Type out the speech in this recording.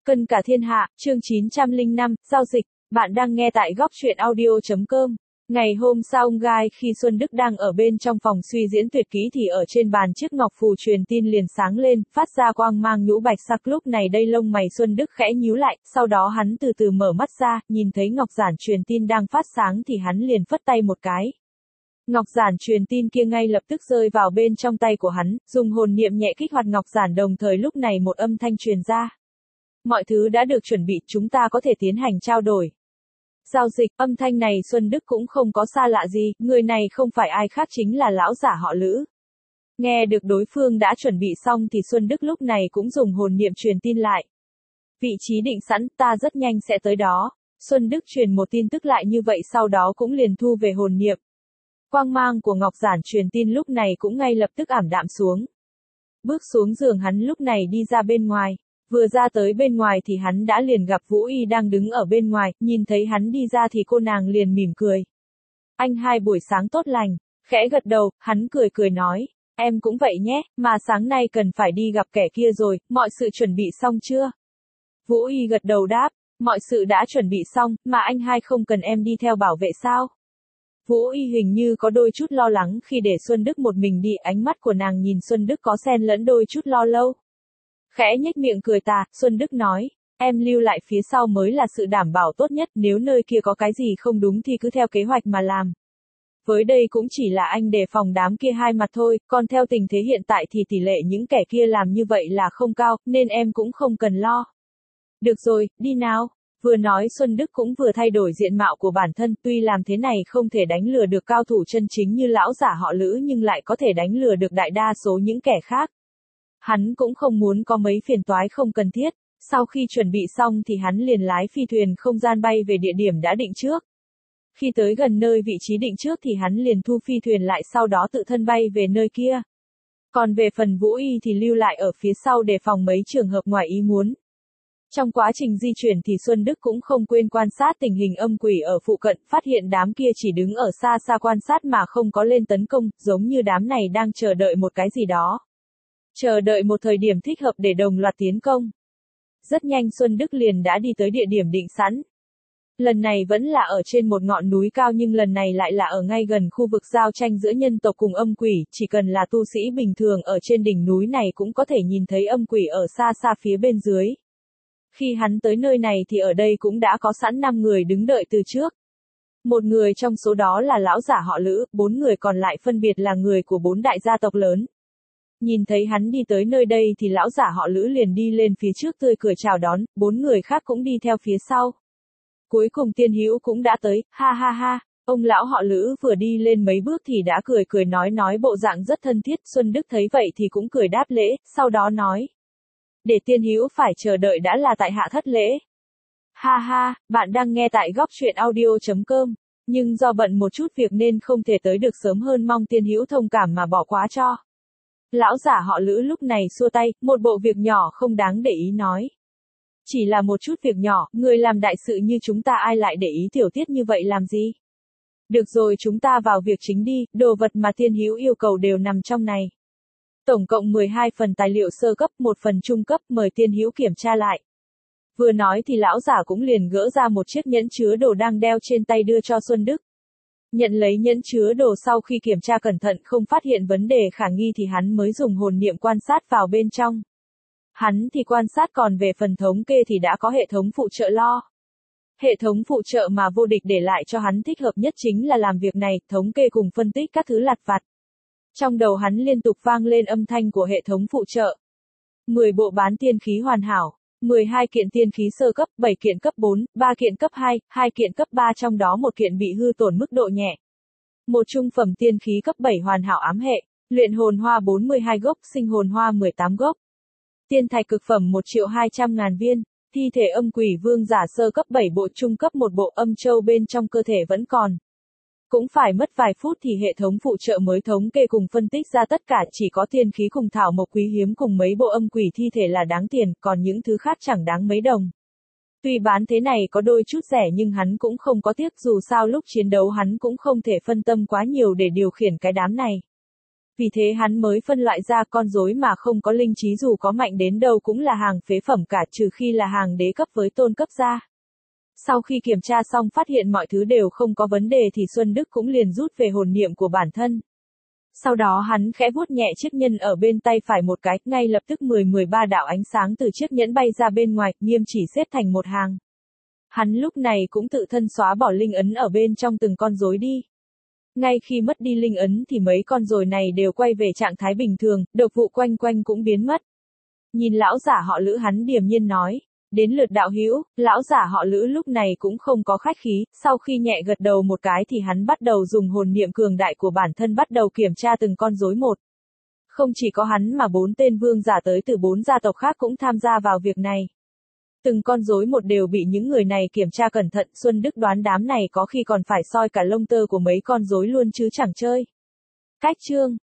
Cân cả thiên hạ, chương 905, giao dịch, bạn đang nghe tại góc truyện audio.com. Ngày hôm sau gai khi Xuân Đức đang ở bên trong phòng suy diễn tuyệt kỹ thì ở trên bàn chiếc ngọc phù truyền tin liền sáng lên, phát ra quang mang nhũ bạch sắc. Lúc này đây lông mày Xuân Đức khẽ nhíu lại, sau đó hắn từ từ mở mắt ra, nhìn thấy ngọc giản truyền tin đang phát sáng thì hắn liền phất tay một cái. Ngọc giản truyền tin kia ngay lập tức rơi vào bên trong tay của hắn, dùng hồn niệm nhẹ kích hoạt ngọc giản, đồng thời lúc này một âm thanh truyền ra. Mọi thứ đã được chuẩn bị, chúng ta có thể tiến hành trao đổi. Giao dịch, âm thanh này Xuân Đức cũng không có xa lạ gì, người này không phải ai khác chính là lão giả họ Lữ. Nghe được đối phương đã chuẩn bị xong thì Xuân Đức lúc này cũng dùng hồn niệm truyền tin lại. Vị trí định sẵn, ta rất nhanh sẽ tới đó. Xuân Đức truyền một tin tức lại như vậy, sau đó cũng liền thu về hồn niệm. Quang mang của ngọc giản truyền tin lúc này cũng ngay lập tức ảm đạm xuống. Bước xuống giường hắn lúc này đi ra bên ngoài. Vừa ra tới bên ngoài thì hắn đã liền gặp Vũ Y đang đứng ở bên ngoài, nhìn thấy hắn đi ra thì cô nàng liền mỉm cười. Anh hai buổi sáng tốt lành, khẽ gật đầu, hắn cười cười nói, em cũng vậy nhé, mà sáng nay cần phải đi gặp kẻ kia rồi, mọi sự chuẩn bị xong chưa? Vũ Y gật đầu đáp, mọi sự đã chuẩn bị xong, mà anh hai không cần em đi theo bảo vệ sao? Vũ Y hình như có đôi chút lo lắng khi để Xuân Đức một mình đi, ánh mắt của nàng nhìn Xuân Đức có xen lẫn đôi chút lo lâu. Khẽ nhếch miệng cười tà, Xuân Đức nói, em lưu lại phía sau mới là sự đảm bảo tốt nhất, nếu nơi kia có cái gì không đúng thì cứ theo kế hoạch mà làm. Với đây cũng chỉ là anh đề phòng đám kia hai mặt thôi, còn theo tình thế hiện tại thì tỷ lệ những kẻ kia làm như vậy là không cao, nên em cũng không cần lo. Được rồi, đi nào. Vừa nói Xuân Đức cũng vừa thay đổi diện mạo của bản thân, tuy làm thế này không thể đánh lừa được cao thủ chân chính như lão giả họ Lữ nhưng lại có thể đánh lừa được đại đa số những kẻ khác. Hắn cũng không muốn có mấy phiền toái không cần thiết, sau khi chuẩn bị xong thì hắn liền lái phi thuyền không gian bay về địa điểm đã định trước. Khi tới gần nơi vị trí định trước thì hắn liền thu phi thuyền lại, sau đó tự thân bay về nơi kia. Còn về phần Vũ Y thì lưu lại ở phía sau đề phòng mấy trường hợp ngoài ý muốn. Trong quá trình di chuyển thì Xuân Đức cũng không quên quan sát tình hình âm quỷ ở phụ cận, phát hiện đám kia chỉ đứng ở xa xa quan sát mà không có lên tấn công, giống như đám này đang chờ đợi một cái gì đó. Chờ đợi một thời điểm thích hợp để đồng loạt tiến công. Rất nhanh Xuân Đức liền đã đi tới địa điểm định sẵn. Lần này vẫn là ở trên một ngọn núi cao, nhưng lần này lại là ở ngay gần khu vực giao tranh giữa nhân tộc cùng âm quỷ, chỉ cần là tu sĩ bình thường ở trên đỉnh núi này cũng có thể nhìn thấy âm quỷ ở xa xa phía bên dưới. Khi hắn tới nơi này thì ở đây cũng đã có sẵn 5 người đứng đợi từ trước. Một người trong số đó là lão giả họ Lữ, 4 người còn lại phân biệt là người của 4 đại gia tộc lớn. Nhìn thấy hắn đi tới nơi đây thì lão giả họ Lữ liền đi lên phía trước tươi cười chào đón, 4 người khác cũng đi theo phía sau. Cuối cùng Tiên Hữu cũng đã tới, ha ha ha, ông lão họ Lữ vừa đi lên mấy bước thì đã cười cười nói bộ dạng rất thân thiết. Xuân Đức thấy vậy thì cũng cười đáp lễ, sau đó nói. Để Tiên Hữu phải chờ đợi đã là tại hạ thất lễ. Ha ha, bạn đang nghe tại góc truyện audio.com, nhưng do bận một chút việc nên không thể tới được sớm hơn, mong Tiên Hữu thông cảm mà bỏ qua cho. Lão giả họ Lữ lúc này xua tay, một bộ việc nhỏ không đáng để ý nói. Chỉ là một chút việc nhỏ, người làm đại sự như chúng ta ai lại để ý tiểu tiết như vậy làm gì? Được rồi, chúng ta vào việc chính đi, đồ vật mà Tiên Hữu yêu cầu đều nằm trong này. Tổng cộng 12 phần tài liệu sơ cấp, 1 phần trung cấp, mời Tiên Hữu kiểm tra lại. Vừa nói thì lão giả cũng liền gỡ ra một chiếc nhẫn chứa đồ đang đeo trên tay đưa cho Xuân Đức. Nhận lấy nhẫn chứa đồ sau khi kiểm tra cẩn thận không phát hiện vấn đề khả nghi thì hắn mới dùng hồn niệm quan sát vào bên trong. Hắn thì quan sát, còn về phần thống kê thì đã có hệ thống phụ trợ lo. Hệ thống phụ trợ mà vô địch để lại cho hắn thích hợp nhất chính là làm việc này, thống kê cùng phân tích các thứ lặt vặt. Trong đầu hắn liên tục vang lên âm thanh của hệ thống phụ trợ. 10 bộ bán tiên khí hoàn hảo, 12 kiện tiên khí sơ cấp, 7 kiện cấp 4, 3 kiện cấp 2, 2 kiện cấp 3, trong đó một kiện bị hư tổn mức độ nhẹ. Một trung phẩm tiên khí cấp 7 hoàn hảo ám hệ, luyện hồn hoa 42 gốc, sinh hồn hoa 18 gốc. Tiên thạch cực phẩm 1.200.000 viên, thi thể âm quỷ vương giả sơ cấp 7 bộ, trung cấp 1 bộ, âm châu bên trong cơ thể vẫn còn. Cũng phải mất vài phút thì hệ thống phụ trợ mới thống kê cùng phân tích ra tất cả, chỉ có tiên khí cùng thảo mộc quý hiếm cùng mấy bộ âm quỷ thi thể là đáng tiền, còn những thứ khác chẳng đáng mấy đồng. Tuy bán thế này có đôi chút rẻ nhưng hắn cũng không có tiếc, dù sao lúc chiến đấu hắn cũng không thể phân tâm quá nhiều để điều khiển cái đám này. Vì thế hắn mới phân loại ra con rối mà không có linh trí dù có mạnh đến đâu cũng là hàng phế phẩm cả, trừ khi là hàng đế cấp với tôn cấp ra. Sau khi kiểm tra xong phát hiện mọi thứ đều không có vấn đề thì Xuân Đức cũng liền rút về hồn niệm của bản thân. Sau đó hắn khẽ vuốt nhẹ chiếc nhẫn ở bên tay phải một cái, ngay lập tức 13 đạo ánh sáng từ chiếc nhẫn bay ra bên ngoài, nghiêm chỉ xếp thành một hàng. Hắn lúc này cũng tự thân xóa bỏ linh ấn ở bên trong từng con rối đi. Ngay khi mất đi linh ấn thì mấy con rối này đều quay về trạng thái bình thường, độc vụ quanh quanh cũng biến mất. Nhìn lão giả họ Lữ, hắn điềm nhiên nói, đến lượt đạo hữu. Lão giả họ Lữ lúc này cũng không có khách khí, sau khi nhẹ gật đầu một cái thì hắn bắt đầu dùng hồn niệm cường đại của bản thân bắt đầu kiểm tra từng con rối một. Không chỉ có hắn mà 4 tên vương giả tới từ 4 gia tộc khác cũng tham gia vào việc này. Từng con rối một đều bị những người này kiểm tra cẩn thận, Xuân Đức đoán đám này có khi còn phải soi cả lông tơ của mấy con rối luôn chứ chẳng chơi. Cách chương